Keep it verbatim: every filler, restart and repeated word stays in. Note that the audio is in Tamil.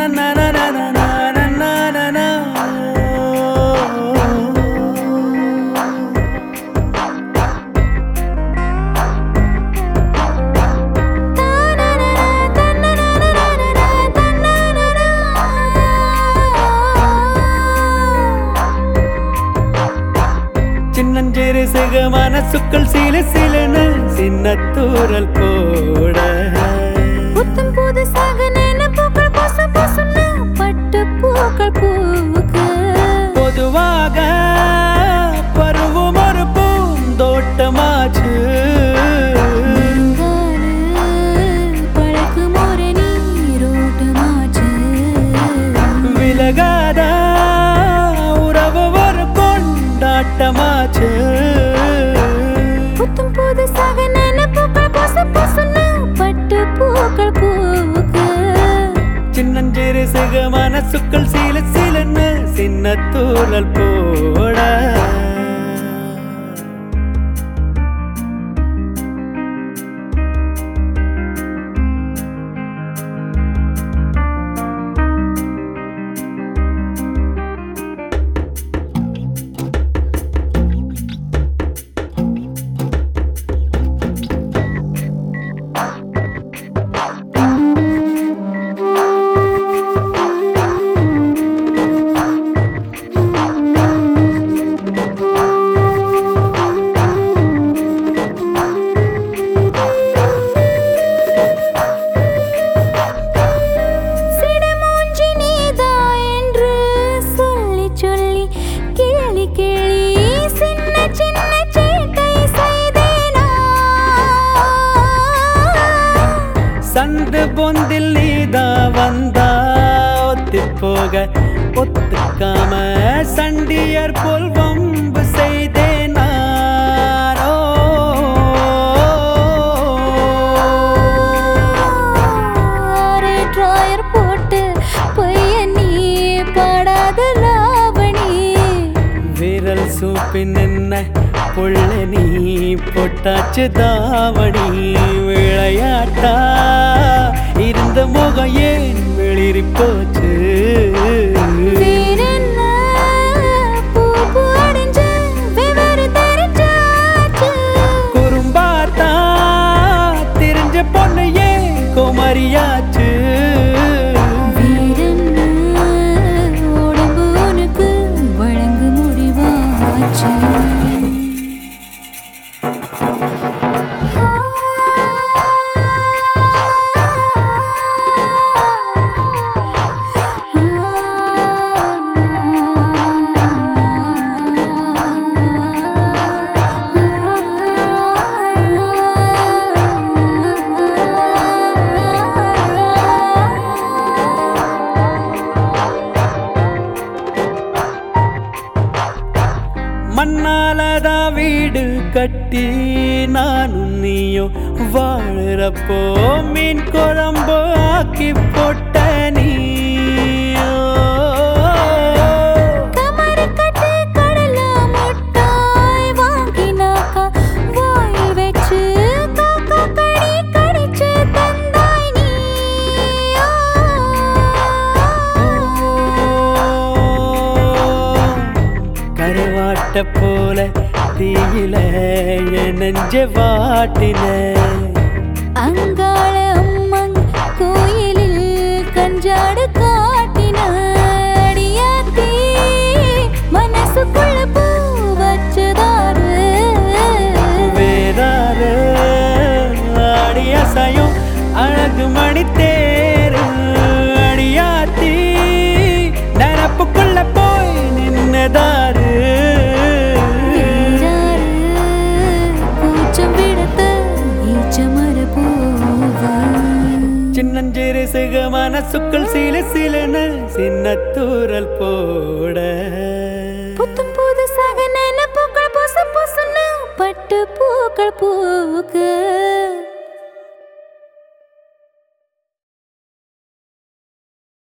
சின்னஞ்சிறு சிகமான சுக்கள் சீல சீலன சின்னத்தூரல் போட புத்தம் புது சகனேன பூக்கள் பொச பொசன பட்டு பூக்கள் பூக்க பொதுவாக பருவம் ஒரு பூந்தோட்டமாச்சு பழக்கும் ஒரு நீரோட்டமாச்சு விலகாத உறவு ஒரு கொண்டாட்டமாச்சு புத்தம் புது சகனேன பூக்கள் பொச பொசன பட்டு பூக்கள் பூக்க சின்னஞ்சிறு சிகமான சுக்கள் சீல சீலன சின்னத்தூரல் போட சந்து பொந்தில் நீதா வந்தா ஒத்தி போக ஒத்துக்காம சண்டியர் போல் வம்பு செய்தேன் நானோ ட்ராயர் போட்டு பைய நீ பாடாத லாவணி விரல் சூப்பின் என்ன புள்ள நீ பொட்டாச்சு தாவணி விளையாட்டா இருந்த முகம் ஏன் வெளிரி போச்சு குறும்பாத்தா தெரிஞ்ச பொண்ணு ஏன் குமரியாச்சு உடம்பு உனக்கு வழங்கு முடிவாச்சு மண்ணாலதா வீடு கட்டி நானும் நீயும் வாழறப்போ மீன் குழம்பு ஆக்கி போட்ட நீயோ கருவாட்ட போல தீயில நெஞ்ச வாட்டின அங்காள அம்மன் கோயிலில் கஞ்சாடு காட்டின அடியாத்தி மனசுக்குள்ள பூ வச்சதாரு வேறாரு அடியாசையும் அழகு மணி தேரு அடியாத்தி நினப்புக்குள்ள போய் நின்னதாரு சின்னஞ்சிறு சிகமான சுக்கள் சீல சீலன சின்னத்தூரல் போட புத்தம் புது சகனேன பூக்கள் பொச பொசன பட்டு பூக்கள் பூக்க